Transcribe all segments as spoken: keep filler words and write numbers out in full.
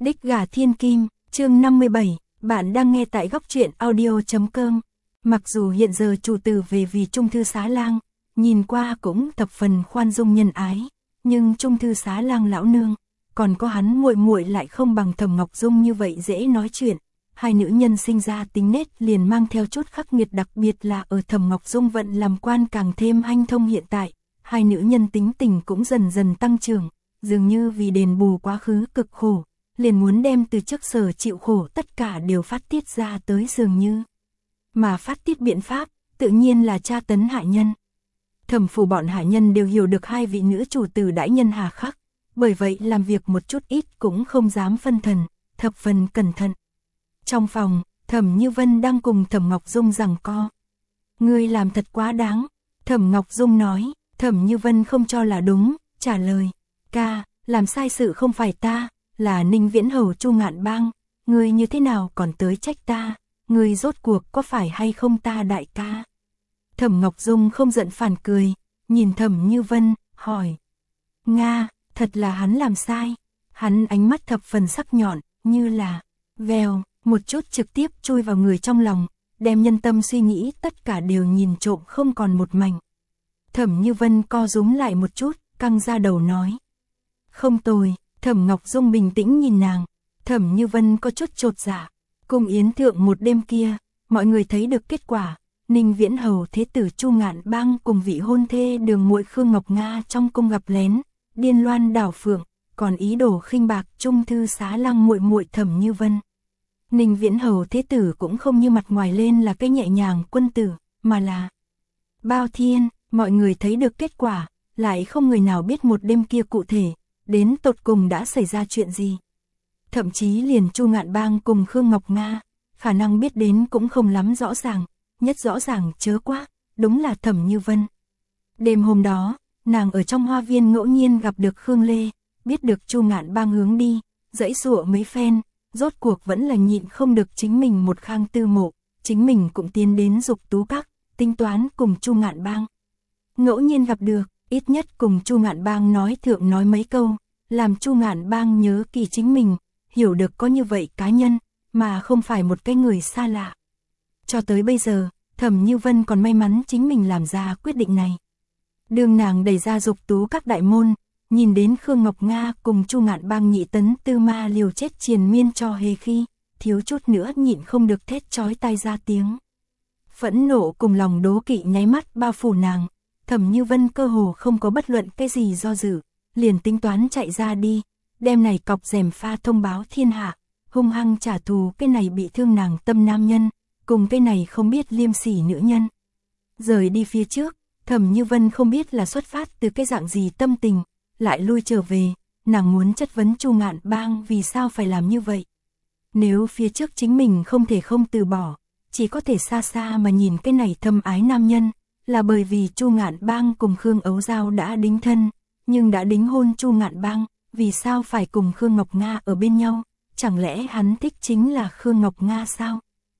Đích gà thiên kim, chương năm mươi bảy, bạn đang nghe tại góc truyện audio chấm com. Mặc dù hiện giờ chủ tử về vì Trung Thư Xá Lang, nhìn qua cũng thập phần khoan dung nhân ái, nhưng Trung Thư Xá Lang lão nương, còn có hắn muội muội lại không bằng Thẩm Ngọc Dung như vậy dễ nói chuyện. Hai nữ nhân sinh ra tính nết liền mang theo chút khắc nghiệt, đặc biệt là ở Thẩm Ngọc Dung vận làm quan càng thêm hanh thông. Hiện tại, hai nữ nhân tính tình cũng dần dần tăng trưởng, dường như vì đền bù quá khứ cực khổ, liền muốn đem từ trước sở chịu khổ tất cả đều phát tiết ra tới dường như. Mà phát tiết biện pháp, tự nhiên là tra tấn hạ nhân. Thẩm phủ bọn hạ nhân đều hiểu được hai vị nữ chủ tử đãi nhân hà khắc, bởi vậy làm việc một chút ít cũng không dám phân thần, thập phần cẩn thận. Trong phòng, Thẩm Như Vân đang cùng Thẩm Ngọc Dung giằng co. Ngươi làm thật quá đáng, Thẩm Ngọc Dung nói. Thẩm Như Vân không cho là đúng, trả lời. Ca, làm sai sự không phải ta, là Ninh Viễn Hầu Chu Ngạn Bang, ngươi như thế nào còn tới trách ta, ngươi rốt cuộc có phải hay không ta đại ca. Thẩm Ngọc Dung không giận phản cười, nhìn Thẩm Như Vân, hỏi. Nga, thật là hắn làm sai. Hắn ánh mắt thập phần sắc nhọn, như là vèo, một chút trực tiếp chui vào người trong lòng, đem nhân tâm suy nghĩ tất cả đều nhìn trộm không còn một mảnh. Thẩm Như Vân co rúm lại một chút, căng ra đầu nói. Không tồi. Thẩm Ngọc Dung bình tĩnh nhìn nàng. Thẩm Như Vân có chút chột dạ. Cung yến thượng một đêm kia, mọi người thấy được kết quả. Ninh Viễn Hầu thế tử Chu Ngạn Bang cùng vị hôn thê Đường muội Khương Ngọc Nga trong cung gặp lén, điên loan đảo phượng, còn ý đồ khinh bạc Trung Thư Xá Lang muội muội Thẩm Như Vân. Ninh Viễn Hầu thế tử cũng không như mặt ngoài lên là cái nhẹ nhàng quân tử, mà là bao thiên. Mọi người thấy được kết quả, lại không người nào biết một đêm kia cụ thể, đến tột cùng đã xảy ra chuyện gì. Thậm chí liền Chu Ngạn Bang cùng Khương Ngọc Nga, khả năng biết đến cũng không lắm rõ ràng, nhất rõ ràng chớ quá, đúng là Thẩm Như Vân. Đêm hôm đó, nàng ở trong hoa viên ngẫu nhiên gặp được Khương Lê, biết được Chu Ngạn Bang hướng đi, dãy dụa mấy phen, rốt cuộc vẫn là nhịn không được chính mình một khang tư mộ, chính mình cũng tiến đến Dục Tú Các, tính toán cùng Chu Ngạn Bang. Ngẫu nhiên gặp được, ít nhất cùng Chu Ngạn Bang nói thượng nói mấy câu, làm Chu Ngạn Bang nhớ kỳ chính mình, hiểu được có như vậy cá nhân, mà không phải một cái người xa lạ. Cho tới bây giờ, Thẩm Như Vân còn may mắn chính mình làm ra quyết định này. Đường nàng đẩy ra Dục Tú Các đại môn, nhìn đến Khương Ngọc Nga cùng Chu Ngạn Bang nhị tấn tư ma liều chết triền miên cho hề khi, thiếu chút nữa nhịn không được thét chói tai ra tiếng. Phẫn nộ cùng lòng đố kỵ nháy mắt bao phủ nàng. Thẩm Như Vân cơ hồ không có bất luận cái gì do dự, liền tính toán chạy ra đi, đem này cọc rèm pha thông báo thiên hạ, hung hăng trả thù cái này bị thương nàng tâm nam nhân, cùng cái này không biết liêm sỉ nữ nhân. Rời đi phía trước, Thẩm Như Vân không biết là xuất phát từ cái dạng gì tâm tình, lại lui trở về, nàng muốn chất vấn Chu Ngạn Bang vì sao phải làm như vậy. Nếu phía trước chính mình không thể không từ bỏ, chỉ có thể xa xa mà nhìn cái này thâm ái nam nhân, là bởi vì Chu Ngạn Bang cùng Khương Ấu Giao đã đính thân, nhưng đã đính hôn Chu Ngạn Bang, vì sao phải cùng Khương Ngọc Nga ở bên nhau, chẳng lẽ hắn thích chính là Khương Ngọc Nga sao?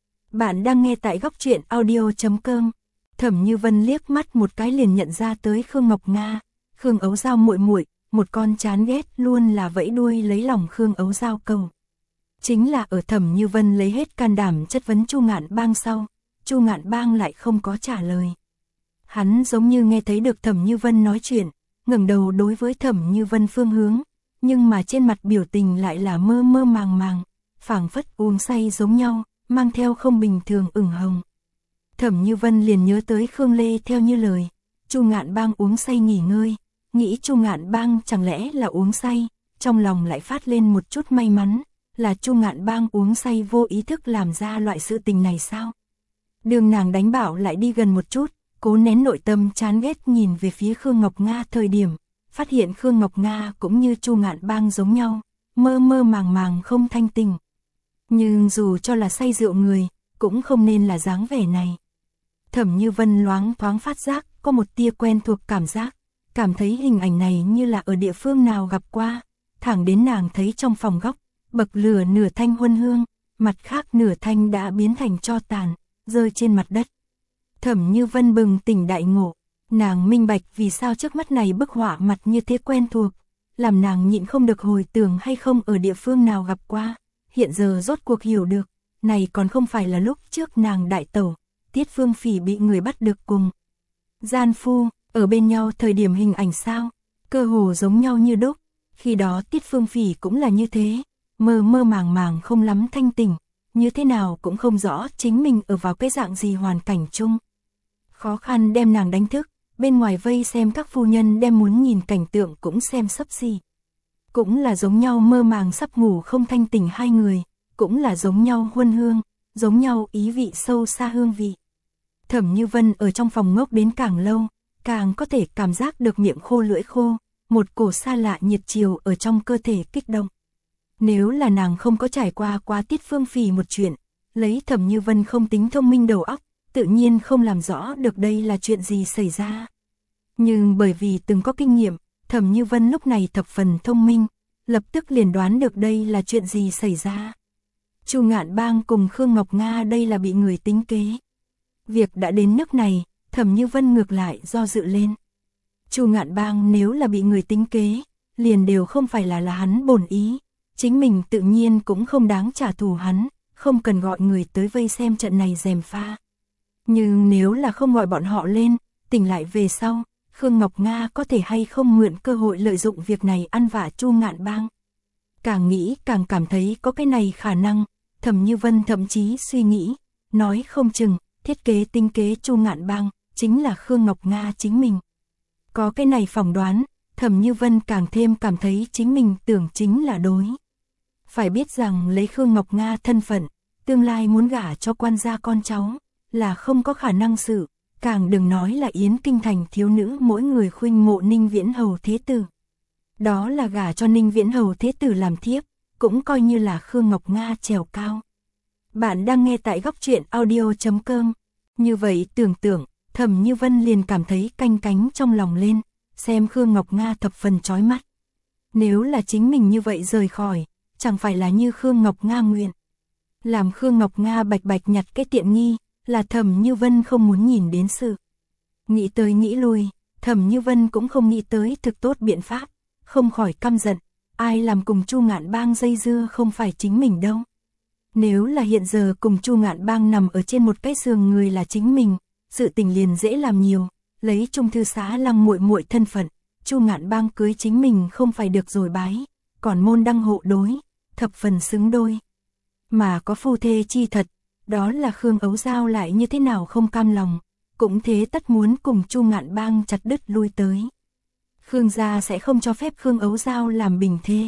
Bạn đang nghe tại góc truyện audio chấm com. Thẩm Như Vân liếc mắt một cái liền nhận ra tới Khương Ngọc Nga, Khương Ấu Giao muội muội, một con chán ghét luôn là vẫy đuôi lấy lòng Khương Ấu Giao cầu. Chính là ở Thẩm Như Vân lấy hết can đảm chất vấn Chu Ngạn Bang sau, Chu Ngạn Bang lại không có trả lời. Hắn giống như nghe thấy được Thẩm Như Vân nói chuyện, ngẩng đầu đối với Thẩm Như Vân phương hướng, nhưng mà trên mặt biểu tình lại là mơ mơ màng màng, phảng phất uống say giống nhau, mang theo không bình thường ửng hồng. Thẩm Như Vân liền nhớ tới Khương Lê theo như lời, Chu Ngạn Bang uống say nghỉ ngơi, nghĩ Chu Ngạn Bang chẳng lẽ là uống say, trong lòng lại phát lên một chút may mắn, là Chu Ngạn Bang uống say vô ý thức làm ra loại sự tình này sao? Đường nàng đánh bảo lại đi gần một chút, cố nén nội tâm chán ghét nhìn về phía Khương Ngọc Nga thời điểm, phát hiện Khương Ngọc Nga cũng như Chu Ngạn Bang giống nhau, mơ mơ màng màng không thanh tình. Nhưng dù cho là say rượu người, cũng không nên là dáng vẻ này. Thẩm Như Vân loáng thoáng phát giác, có một tia quen thuộc cảm giác, cảm thấy hình ảnh này như là ở địa phương nào gặp qua, thẳng đến nàng thấy trong phòng góc, bậc lửa nửa thanh huân hương, mặt khác nửa thanh đã biến thành tro tàn, rơi trên mặt đất. Thẩm Như Vân bừng tỉnh đại ngộ, nàng minh bạch vì sao trước mắt này bức họa mặt như thế quen thuộc, làm nàng nhịn không được hồi tưởng hay không ở địa phương nào gặp qua, hiện giờ rốt cuộc hiểu được, này còn không phải là lúc trước nàng đại tẩu, Tiết Phương Phỉ bị người bắt được cùng gian phu, ở bên nhau thời điểm hình ảnh sao, cơ hồ giống nhau như đúc, khi đó Tiết Phương Phỉ cũng là như thế, mơ mơ màng màng không lắm thanh tỉnh, như thế nào cũng không rõ chính mình ở vào cái dạng gì hoàn cảnh chung. Khó khăn đem nàng đánh thức, bên ngoài vây xem các phu nhân đem muốn nhìn cảnh tượng cũng xem sấp xỉ. Cũng là giống nhau mơ màng sắp ngủ không thanh tỉnh hai người, cũng là giống nhau huân hương, giống nhau ý vị sâu xa hương vị. Thẩm Như Vân ở trong phòng ngốc đến càng lâu, càng có thể cảm giác được miệng khô lưỡi khô, một cổ xa lạ nhiệt chiều ở trong cơ thể kích động. Nếu là nàng không có trải qua quá Tiết Phương Phỉ một chuyện, lấy Thẩm Như Vân không tính thông minh đầu óc, tự nhiên không làm rõ được đây là chuyện gì xảy ra. Nhưng bởi vì từng có kinh nghiệm, Thẩm Như Vân lúc này thập phần thông minh, lập tức liền đoán được đây là chuyện gì xảy ra. Chu Ngạn Bang cùng Khương Ngọc Nga đây là bị người tính kế. Việc đã đến nước này, Thẩm Như Vân ngược lại do dự lên. Chu Ngạn Bang nếu là bị người tính kế, liền đều không phải là là hắn bổn ý, chính mình tự nhiên cũng không đáng trả thù hắn, không cần gọi người tới vây xem trận này gièm pha. Nhưng nếu là không gọi bọn họ lên, tỉnh lại về sau, Khương Ngọc Nga có thể hay không mượn cơ hội lợi dụng việc này ăn vạ Chu Ngạn Bang. Càng nghĩ càng cảm thấy có cái này khả năng, Thẩm Như Vân thậm chí suy nghĩ, nói không chừng, thiết kế tinh kế Chu Ngạn Bang, chính là Khương Ngọc Nga chính mình. Có cái này phỏng đoán, Thẩm Như Vân càng thêm cảm thấy chính mình tưởng chính là đối. Phải biết rằng lấy Khương Ngọc Nga thân phận, tương lai muốn gả cho quan gia con cháu, là không có khả năng sự, càng đừng nói là Yến Kinh Thành thiếu nữ mỗi người khuynh mộ Ninh Viễn Hầu Thế Tử. Đó là gả cho Ninh Viễn Hầu Thế Tử làm thiếp, cũng coi như là Khương Ngọc Nga trèo cao. Bạn đang nghe tại góc truyện audio chấm com. Như vậy tưởng tượng, Thẩm Như Vân liền cảm thấy canh cánh trong lòng lên, xem Khương Ngọc Nga thập phần chói mắt. Nếu là chính mình như vậy rời khỏi, chẳng phải là như Khương Ngọc Nga nguyện. Làm Khương Ngọc Nga bạch bạch nhặt cái tiện nghi, là Thẩm Như Vân không muốn nhìn đến sự. Nghĩ tới nghĩ lui, Thẩm Như Vân cũng không nghĩ tới thực tốt biện pháp, không khỏi căm giận, ai làm cùng Chu Ngạn Bang dây dưa không phải chính mình đâu. Nếu là hiện giờ cùng Chu Ngạn Bang nằm ở trên một cái giường người là chính mình, sự tình liền dễ làm nhiều, lấy Trung thư xá Lăng muội muội thân phận, Chu Ngạn Bang cưới chính mình không phải được rồi bái, còn môn đăng hộ đối, thập phần xứng đôi. Mà có phu thê chi thật, đó là Khương Ấu Giao lại như thế nào không cam lòng, cũng thế tất muốn cùng Chu Ngạn Bang chặt đứt lui tới. Khương gia sẽ không cho phép Khương Ấu Giao làm bình thê.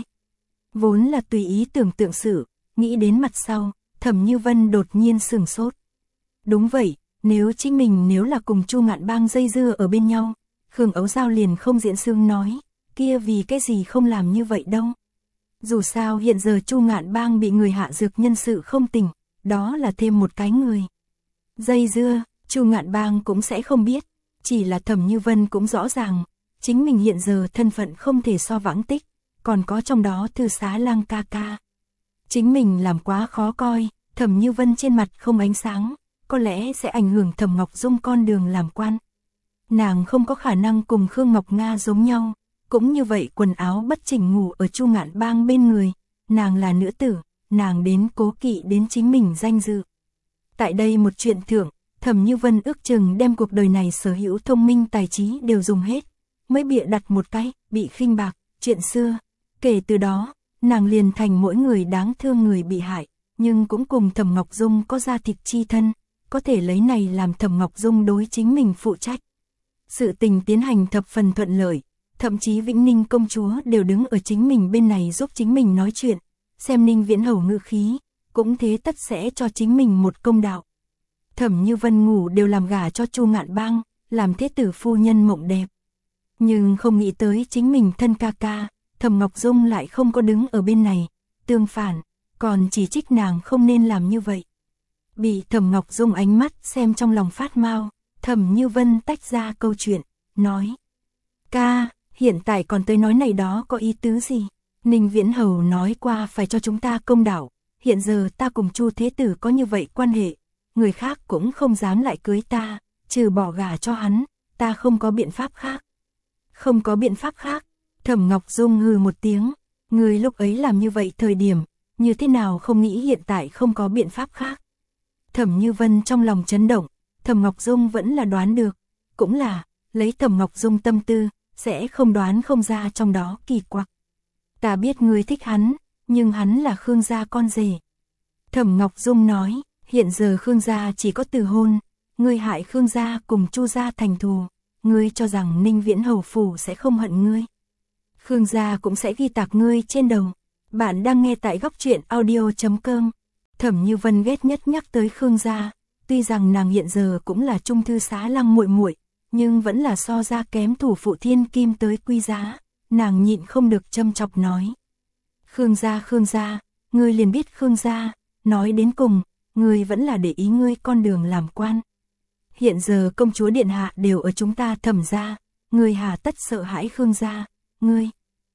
Vốn là tùy ý tưởng tượng sự, nghĩ đến mặt sau, Thẩm Như Vân đột nhiên sửng sốt. Đúng vậy, nếu chính mình nếu là cùng Chu Ngạn Bang dây dưa ở bên nhau, Khương Ấu Giao liền không diễn xương nói, kia vì cái gì không làm như vậy đâu. Dù sao hiện giờ Chu Ngạn Bang bị người hạ dược nhân sự không tỉnh, đó là thêm một cái người. Dây dưa, Chu Ngạn Bang cũng sẽ không biết, chỉ là Thẩm Như Vân cũng rõ ràng, chính mình hiện giờ thân phận không thể so vãng tích, còn có trong đó thư xá Lăng ca ca. Chính mình làm quá khó coi, Thẩm Như Vân trên mặt không ánh sáng, có lẽ sẽ ảnh hưởng Thẩm Ngọc Dung con đường làm quan. Nàng không có khả năng cùng Khương Ngọc Nga giống nhau, cũng như vậy quần áo bất chỉnh ngủ ở Chu Ngạn Bang bên người, nàng là nữ tử, nàng đến cố kỵ đến chính mình danh dự. Tại đây một chuyện thưởng, Thẩm Như Vân ước chừng đem cuộc đời này sở hữu thông minh tài trí đều dùng hết, mới bịa đặt một cái, bị khinh bạc, chuyện xưa. Kể từ đó, nàng liền thành mỗi người đáng thương người bị hại, nhưng cũng cùng Thẩm Ngọc Dung có gia thịt chi thân, có thể lấy này làm Thẩm Ngọc Dung đối chính mình phụ trách. Sự tình tiến hành thập phần thuận lợi, thậm chí Vĩnh Ninh công chúa đều đứng ở chính mình bên này giúp chính mình nói chuyện, xem Ninh Viễn Hầu ngữ khí, cũng thế tất sẽ cho chính mình một công đạo. Thẩm Như Vân ngủ đều làm gả cho Chu Ngạn Bang, làm thế tử phu nhân mộng đẹp. Nhưng không nghĩ tới chính mình thân ca ca, Thẩm Ngọc Dung lại không có đứng ở bên này, tương phản, còn chỉ trích nàng không nên làm như vậy. Bị Thẩm Ngọc Dung ánh mắt xem trong lòng phát mau, Thẩm Như Vân tách ra câu chuyện, nói: "Ca, hiện tại còn tới nói này đó có ý tứ gì? Ninh Viễn Hầu nói qua phải cho chúng ta công đạo, hiện giờ ta cùng Chu Thế Tử có như vậy quan hệ, người khác cũng không dám lại cưới ta, trừ bỏ gả cho hắn, ta không có biện pháp khác." Không có biện pháp khác, Thẩm Ngọc Dung hừ một tiếng, người lúc ấy làm như vậy thời điểm, như thế nào không nghĩ hiện tại không có biện pháp khác. Thẩm Như Vân trong lòng chấn động, Thẩm Ngọc Dung vẫn là đoán được, cũng là, lấy Thẩm Ngọc Dung tâm tư, sẽ không đoán không ra trong đó kỳ quặc. Ta biết ngươi thích hắn, nhưng hắn là Khương gia con rể. Thẩm Ngọc Dung nói, hiện giờ Khương gia chỉ có từ hôn, ngươi hại Khương gia cùng Chu gia thành thù, ngươi cho rằng Ninh Viễn hầu phủ sẽ không hận ngươi. Khương gia cũng sẽ ghi tạc ngươi trên đầu. Bạn đang nghe tại góc truyện audio chấm com. Thẩm Như Vân ghét nhất nhắc tới Khương gia, tuy rằng nàng hiện giờ cũng là trung thư xá Lăng muội muội, nhưng vẫn là so ra kém thủ phụ thiên kim tới quý giá, nàng nhịn không được châm chọc nói. Khương gia Khương gia, ngươi liền biết Khương gia, nói đến cùng, ngươi vẫn là để ý ngươi con đường làm quan. Hiện giờ công chúa điện hạ đều ở chúng ta Thẩm gia, ngươi hà tất sợ hãi Khương gia, ngươi.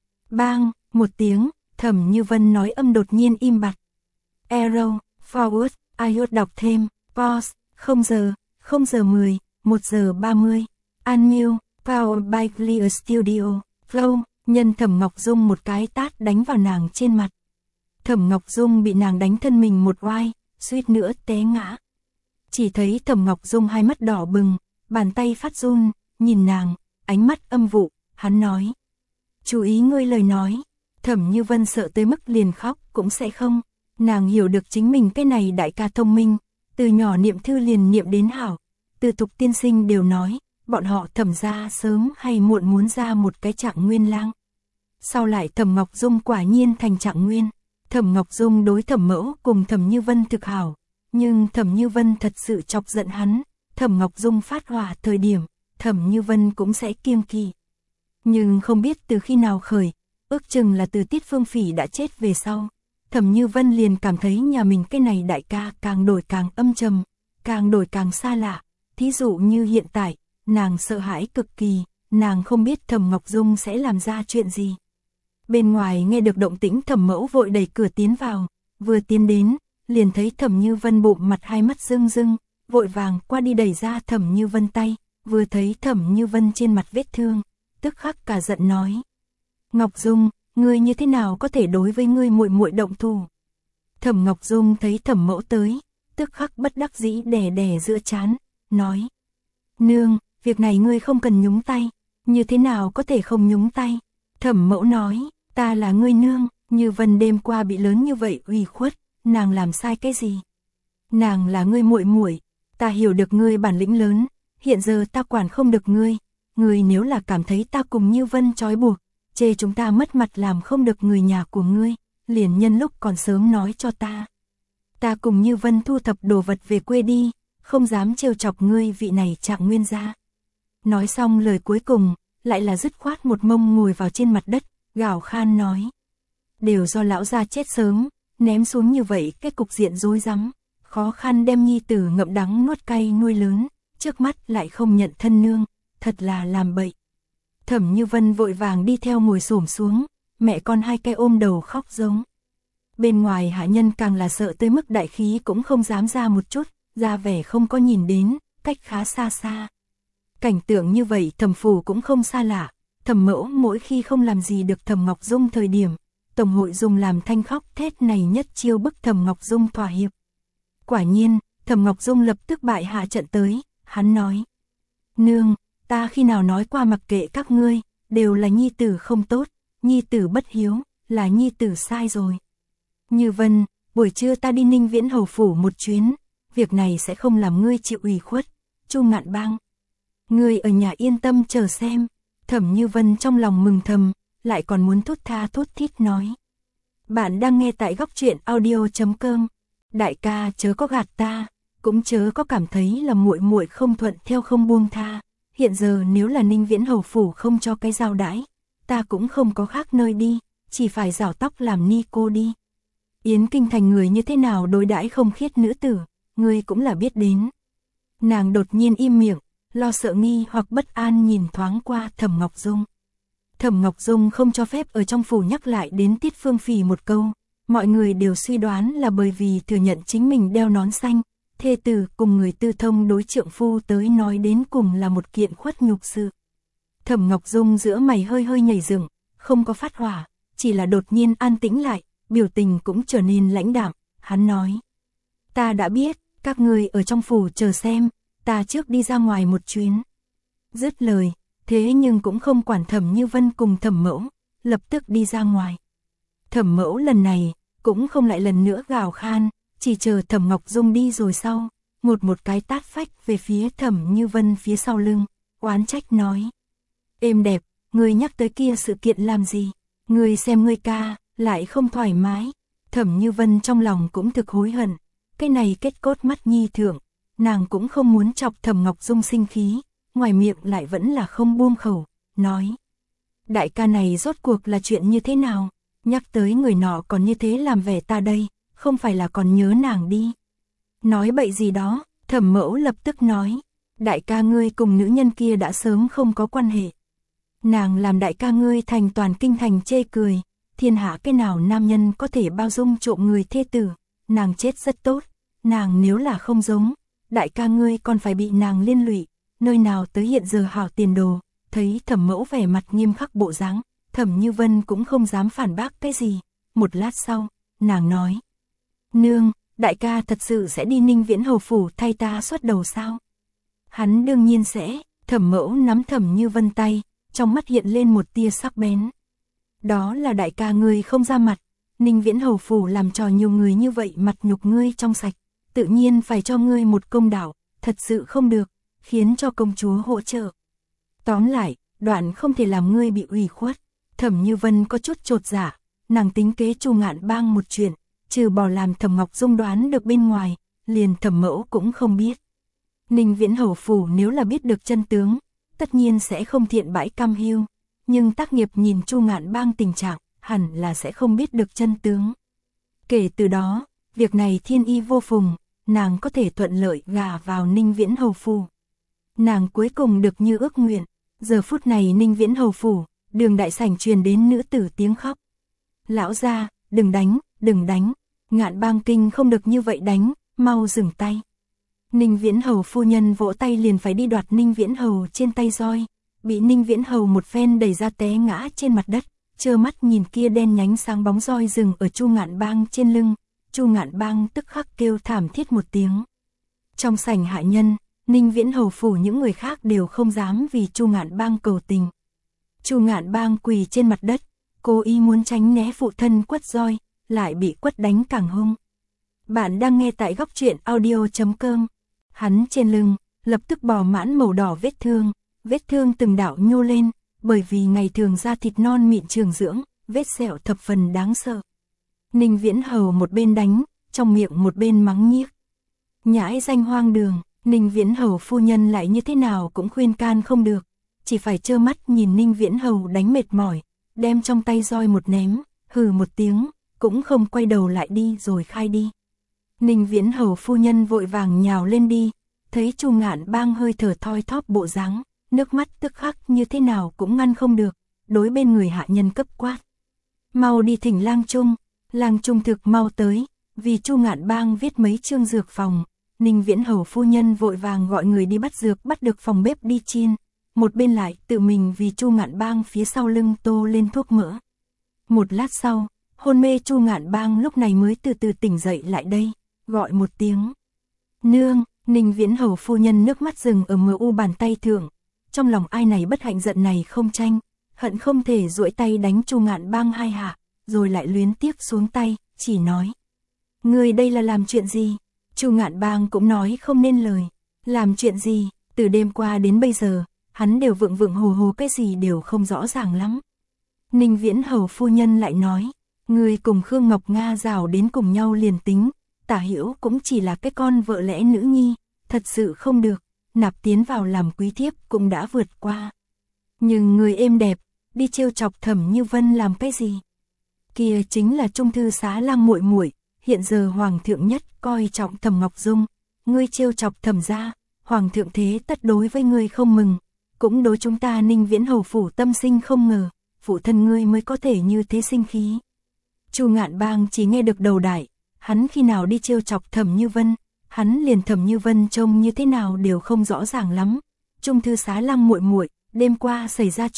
Bang, một tiếng, Thẩm Như Vân nói âm đột nhiên im bặt. Arrow, forward, iốt đọc thêm, pause, không giờ, không giờ mười, một giờ ba mươi. Unmute, powered by Clear Studio, flow, nhân Thẩm Ngọc Dung một cái tát đánh vào nàng trên mặt. Thẩm Ngọc Dung bị nàng đánh thân mình một oai, suýt nữa té ngã. Chỉ thấy Thẩm Ngọc Dung hai mắt đỏ bừng, bàn tay phát run, nhìn nàng, ánh mắt âm vụ, hắn nói. Chú ý ngươi lời nói. Thẩm Như Vân sợ tới mức liền khóc cũng sẽ không. Nàng hiểu được chính mình cái này đại ca thông minh, từ nhỏ niệm thư liền niệm đến hảo. Từ tục tiên sinh đều nói, bọn họ Thẩm gia sớm hay muộn muốn ra một cái Trạng Nguyên lang. Sau lại Thẩm Ngọc Dung quả nhiên thành Trạng Nguyên. Thẩm Ngọc Dung đối Thẩm Mẫu cùng Thẩm Như Vân thực hảo, nhưng Thẩm Như Vân thật sự chọc giận hắn. Thẩm Ngọc Dung phát hỏa thời điểm, Thẩm Như Vân cũng sẽ kiêng kỵ. Nhưng không biết từ khi nào khởi, ước chừng là từ Tiết Phương Phỉ đã chết về sau, Thẩm Như Vân liền cảm thấy nhà mình cái này đại ca càng đổi càng âm trầm, càng đổi càng xa lạ. Thí dụ như hiện tại, nàng sợ hãi cực kỳ, nàng không biết Thẩm Ngọc Dung sẽ làm ra chuyện gì. Bên ngoài nghe được động tĩnh, Thẩm Mẫu vội đẩy cửa tiến vào, vừa tiến đến, liền thấy Thẩm Như Vân bụng mặt hai mắt rưng rưng, vội vàng qua đi đẩy ra Thẩm Như Vân tay, vừa thấy Thẩm Như Vân trên mặt vết thương, tức khắc cả giận nói. Ngọc Dung, ngươi như thế nào có thể đối với ngươi muội muội động thủ? Thẩm Ngọc Dung thấy Thẩm Mẫu tới, tức khắc bất đắc dĩ đè đè giữa trán, nói. Nương, việc này ngươi không cần nhúng tay, như thế nào có thể không nhúng tay? Thẩm Mẫu nói, ta là ngươi nương, Như Vân đêm qua bị lớn như vậy ủy khuất, nàng làm sai cái gì? Nàng là ngươi muội muội, ta hiểu được ngươi bản lĩnh lớn, hiện giờ ta quản không được ngươi, ngươi nếu là cảm thấy ta cùng Như Vân trói buộc, chê chúng ta mất mặt làm không được người nhà của ngươi, liền nhân lúc còn sớm nói cho ta. Ta cùng Như Vân thu thập đồ vật về quê đi, không dám trêu chọc ngươi vị này Trạng Nguyên gia. Nói xong lời cuối cùng, lại là dứt khoát một mông ngồi vào trên mặt đất, gào khan nói. Đều do lão gia chết sớm, ném xuống như vậy cái cục diện rối rắm, khó khăn đem nhi tử ngậm đắng nuốt cay nuôi lớn, trước mắt lại không nhận thân nương, thật là làm bậy. Thẩm Như Vân vội vàng đi theo ngồi xổm xuống, mẹ con hai cái ôm đầu khóc giống. Bên ngoài hạ nhân càng là sợ tới mức đại khí cũng không dám ra một chút, ra vẻ không có nhìn đến, cách khá xa xa. Cảnh tượng như vậy Thẩm phủ cũng không xa lạ, Thẩm Mẫu mỗi khi không làm gì được Thẩm Ngọc Dung thời điểm, tổng hội dùng làm thanh khóc thét này nhất chiêu bức Thẩm Ngọc Dung thỏa hiệp. Quả nhiên, Thẩm Ngọc Dung lập tức bại hạ trận tới, hắn nói. Nương, ta khi nào nói qua mặc kệ các ngươi, đều là nhi tử không tốt, nhi tử bất hiếu, là nhi tử sai rồi. Như Vân, buổi trưa ta đi Ninh Viễn hầu phủ một chuyến, việc này sẽ không làm ngươi chịu ủy khuất. Chu Ngạn Bang, ngươi ở nhà yên tâm chờ xem. Thẩm Như Vân trong lòng mừng thầm, lại còn muốn thốt tha thốt thít nói. Bạn đang nghe tại góc truyện audio chấm com. Đại ca chớ có gạt ta, cũng chớ có cảm thấy là muội muội không thuận theo không buông tha. Hiện giờ nếu là Ninh Viễn hầu phủ không cho cái giao đãi, ta cũng không có khác nơi đi, chỉ phải rảo tóc làm ni cô đi. Yến Kinh Thành người như thế nào đối đãi không khiết nữ tử, ngươi cũng là biết đến. Nàng đột nhiên im miệng, lo sợ nghi hoặc bất an nhìn thoáng qua Thẩm Ngọc Dung. Thẩm Ngọc Dung không cho phép ở trong phủ nhắc lại đến Tiết Phương Phỉ một câu, mọi người đều suy đoán là bởi vì thừa nhận chính mình đeo nón xanh, thê tử cùng người tư thông đối trượng phu tới nói đến cùng là một kiện khuất nhục sự. Thẩm Ngọc Dung giữa mày hơi hơi nhảy dựng, không có phát hỏa, chỉ là đột nhiên an tĩnh lại, biểu tình cũng trở nên lãnh đạm, hắn nói. Ta đã biết, các ngươi ở trong phủ chờ xem, ta trước đi ra ngoài một chuyến. Dứt lời, thế nhưng cũng không quản Thẩm Như Vân cùng Thẩm Mẫu, lập tức đi ra ngoài. Thẩm Mẫu lần này, cũng không lại lần nữa gào khan, chỉ chờ Thẩm Ngọc Dung đi rồi sau, ngột một cái tát phách về phía Thẩm Như Vân phía sau lưng, oán trách nói. Êm đẹp, ngươi nhắc tới kia sự kiện làm gì? Ngươi xem ngươi ca, lại không thoải mái. Thẩm Như Vân trong lòng cũng thực hối hận, cái này kết cốt mắt nhi thượng, nàng cũng không muốn chọc Thẩm Ngọc Dung sinh khí, ngoài miệng lại vẫn là không buông khẩu, nói. Đại ca này rốt cuộc là chuyện như thế nào? Nhắc tới người nọ còn như thế làm vẻ ta đây, không phải là còn nhớ nàng đi. Nói bậy gì đó, Thẩm Mẫu lập tức nói. Đại ca ngươi cùng nữ nhân kia đã sớm không có quan hệ. Nàng làm đại ca ngươi thành toàn kinh thành chê cười, thiên hạ cái nào nam nhân có thể bao dung trộm người thê tử, nàng chết rất tốt, nàng nếu là không giống, đại ca ngươi còn phải bị nàng liên lụy, nơi nào tới hiện giờ hảo tiền đồ. Thấy Thẩm Mẫu vẻ mặt nghiêm khắc bộ dáng, Thẩm Như Vân cũng không dám phản bác cái gì, một lát sau, nàng nói. Nương, đại ca thật sự sẽ đi Ninh Viễn hầu phủ thay ta xuất đầu sao? Hắn đương nhiên sẽ. Thẩm Mẫu nắm Thẩm Như Vân tay, trong mắt hiện lên một tia sắc bén. Đó là đại ca ngươi không ra mặt, Ninh Viễn hầu phủ làm trò nhiều người như vậy mặt nhục ngươi trong sạch, tự nhiên phải cho ngươi một công đạo, thật sự không được, khiến cho công chúa hỗ trợ. Tóm lại, đoạn không thể làm ngươi bị ủy khuất. Thẩm Như Vân có chút chột dạ, nàng tính kế Chu Ngạn Bang một chuyện, trừ bỏ làm Thẩm Ngọc Dung đoán được bên ngoài, liền Thẩm Mẫu cũng không biết. Ninh Viễn hầu phủ nếu là biết được chân tướng, tất nhiên sẽ không thiện bãi cam hiu, nhưng tác nghiệp nhìn Chu Ngạn Bang tình trạng, hẳn là sẽ không biết được chân tướng. Kể từ đó, việc này thiên y vô phùng, nàng có thể thuận lợi gả vào Ninh Viễn hầu phủ. Nàng cuối cùng được như ước nguyện, giờ phút này Ninh Viễn hầu phủ, đường đại sảnh truyền đến nữ tử tiếng khóc. Lão gia, đừng đánh, đừng đánh, Ngạn Bang kinh không được như vậy đánh, mau dừng tay. Ninh Viễn hầu phu nhân vỗ tay liền phải đi đoạt Ninh Viễn hầu trên tay roi, bị Ninh Viễn hầu một phen đẩy ra té ngã trên mặt đất, trơ mắt nhìn kia đen nhánh sáng bóng roi dừng ở Chu Ngạn Bang trên lưng, Chu Ngạn Bang tức khắc kêu thảm thiết một tiếng. Trong sảnh hạ nhân, Ninh Viễn hầu phủ những người khác đều không dám vì Chu Ngạn Bang cầu tình. Chu Ngạn Bang quỳ trên mặt đất, cố ý muốn tránh né phụ thân quất roi, lại bị quất đánh càng hung. Bạn đang nghe tại góc truyện audio chấm com. Hắn trên lưng, lập tức bò mãn màu đỏ vết thương, vết thương từng đạo nhô lên, bởi vì ngày thường da thịt non mịn trường dưỡng, vết sẹo thập phần đáng sợ. Ninh Viễn hầu một bên đánh, trong miệng một bên mắng nhiếc. Nhãi danh hoang đường, Ninh Viễn hầu phu nhân lại như thế nào cũng khuyên can không được, chỉ phải trơ mắt nhìn Ninh Viễn hầu đánh mệt mỏi, đem trong tay roi một ném, hừ một tiếng, cũng không quay đầu lại đi rồi khai đi. Ninh Viễn hầu phu nhân vội vàng nhào lên đi, thấy Chu Ngạn Bang hơi thở thoi thóp bộ dáng, nước mắt tức khắc như thế nào cũng ngăn không được, đối bên người hạ nhân cấp quát. Mau đi thỉnh lang trung, lang trung thực mau tới, vì Chu Ngạn Bang viết mấy chương dược phòng. Ninh Viễn hầu phu nhân vội vàng gọi người đi bắt dược, bắt được phòng bếp đi chiên, một bên lại tự mình vì Chu Ngạn Bang phía sau lưng tô lên thuốc mỡ. Một lát sau, hôn mê Chu Ngạn Bang lúc này mới từ từ tỉnh dậy lại đây, gọi một tiếng. Nương, Ninh Viễn hầu phu nhân nước mắt rừng ở mờ u bàn tay thượng, trong lòng ai này bất hạnh giận này không tranh, hận không thể duỗi tay đánh Chu Ngạn Bang hai hạ, rồi lại luyến tiếc xuống tay, chỉ nói. Người đây là làm chuyện gì? Chu Ngạn Bang cũng nói không nên lời. Làm chuyện gì? Từ đêm qua đến bây giờ, hắn đều vượng vượng hồ hồ, cái gì đều không rõ ràng lắm. Ninh Viễn hầu phu nhân lại nói, người cùng Khương Ngọc Nga rào đến cùng nhau liền tính, Tả Hiểu cũng chỉ là cái con vợ lẽ nữ nhi, thật sự không được, nạp tiến vào làm quý thiếp cũng đã vượt qua. Nhưng người êm đẹp, đi trêu chọc Thẩm Như Vân làm cái gì? Kia chính là trung thư xá lang muội muội, hiện giờ hoàng thượng nhất coi trọng Thẩm Ngọc Dung, ngươi trêu chọc Thẩm gia, hoàng thượng thế tất đối với ngươi không mừng, cũng đối chúng ta Ninh Viễn hầu phủ tâm sinh không ngờ, phụ thân ngươi mới có thể như thế sinh khí. Chu Ngạn Bang chỉ nghe được đầu đại, hắn khi nào đi trêu chọc Thẩm Như Vân, hắn liền Thẩm Như Vân trông như thế nào đều không rõ ràng lắm. Trung thư xá lang muội muội, đêm qua xảy ra chuyện,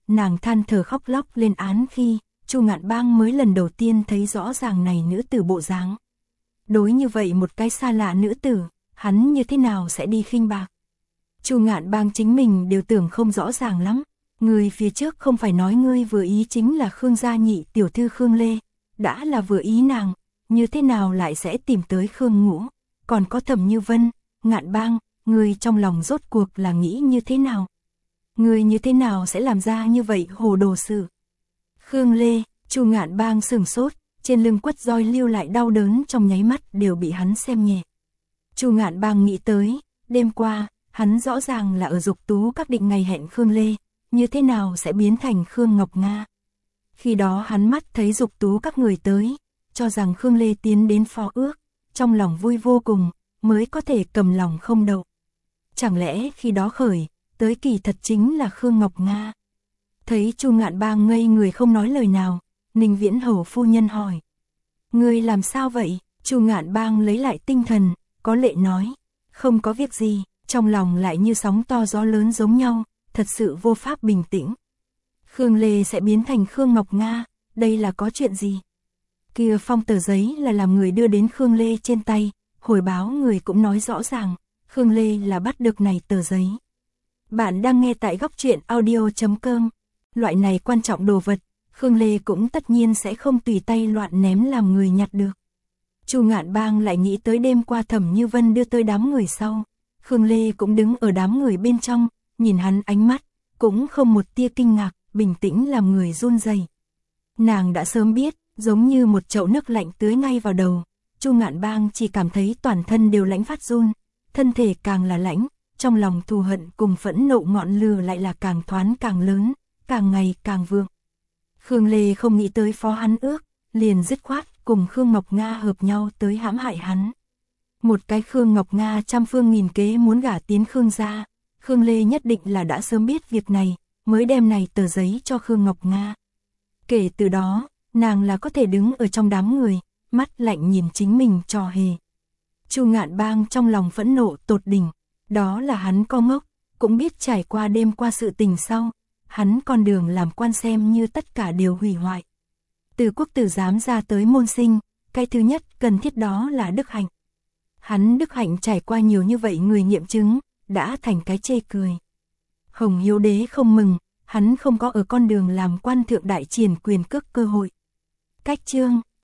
nàng than thở khóc lóc lên án khi Chu Ngạn Bang mới lần đầu tiên thấy rõ ràng này nữ tử bộ dáng. Đối như vậy một cái xa lạ nữ tử, hắn như thế nào sẽ đi khinh bạc. Chu Ngạn Bang chính mình đều tưởng không rõ ràng lắm. Người phía trước không phải nói ngươi vừa ý chính là Khương gia nhị tiểu thư Khương Lê, đã là vừa ý nàng, như thế nào lại sẽ tìm tới Khương Ngũ, còn có Thẩm Như Vân, Ngạn Bang, ngươi trong lòng rốt cuộc là nghĩ như thế nào? Ngươi như thế nào sẽ làm ra như vậy hồ đồ sự? Khương Lê, Chu Ngạn Bang sửng sốt, trên lưng quất roi lưu lại đau đớn trong nháy mắt đều bị hắn xem nhẹ. Chu Ngạn Bang nghĩ tới, đêm qua, hắn rõ ràng là ở Dục Tú các định ngày hẹn Khương Lê, như thế nào sẽ biến thành Khương Ngọc Nga. Khi đó hắn mắt thấy Dục Tú các người tới, cho rằng Khương Lê tiến đến phó ước, trong lòng vui vô cùng, mới có thể cầm lòng không đậu. Chẳng lẽ khi đó khởi, tới kỳ thật chính là Khương Ngọc Nga. Thấy Chu Ngạn Bang ngây người không nói lời nào, Ninh Viễn Hầu phu nhân hỏi. Ngươi làm sao vậy? Chu Ngạn Bang lấy lại tinh thần, có lệ nói. Không có việc gì, trong lòng lại như sóng to gió lớn giống nhau, thật sự vô pháp bình tĩnh. Khương Lê sẽ biến thành Khương Ngọc Nga, đây là có chuyện gì? Kia phong tờ giấy là làm người đưa đến Khương Lê trên tay, hồi báo người cũng nói rõ ràng, Khương Lê là bắt được này tờ giấy. Bạn đang nghe tại góc truyện audio chấm com. Loại này quan trọng đồ vật, Khương Lê cũng tất nhiên sẽ không tùy tay loạn ném làm người nhặt được. Chu Ngạn Bang lại nghĩ tới đêm qua Thẩm Như Vân đưa tới đám người sau. Khương Lê cũng đứng ở đám người bên trong, nhìn hắn ánh mắt, cũng không một tia kinh ngạc, bình tĩnh làm người run rẩy. Nàng đã sớm biết, giống như một chậu nước lạnh tưới ngay vào đầu, Chu Ngạn Bang chỉ cảm thấy toàn thân đều lạnh phát run, thân thể càng là lạnh, trong lòng thù hận cùng phẫn nộ ngọn lửa lại là càng thoáng càng lớn, càng ngày càng vượng. Khương Lê không nghĩ tới phó hắn ước, liền dứt khoát cùng Khương Ngọc Nga hợp nhau tới hãm hại hắn. Một cái Khương Ngọc Nga trăm phương nghìn kế muốn gả tiến Khương gia, Khương Lê nhất định là đã sớm biết việc này, mới đem này tờ giấy cho Khương Ngọc Nga. Kể từ đó, nàng là có thể đứng ở trong đám người, mắt lạnh nhìn chính mình trò hề. Chu Ngạn Bang trong lòng phẫn nộ tột đỉnh, đó là hắn có ngốc, cũng biết trải qua đêm qua sự tình sau, hắn con đường làm quan xem như tất cả đều hủy hoại. Từ quốc tử giám ra tới môn sinh, cái thứ nhất cần thiết đó là đức hạnh. Hắn đức hạnh trải qua nhiều như vậy người nghiệm chứng, đã thành cái chê cười. Hồng Hiếu Đế không mừng, hắn không có ở con đường làm quan thượng đại triển quyền cước cơ hội. Cách chương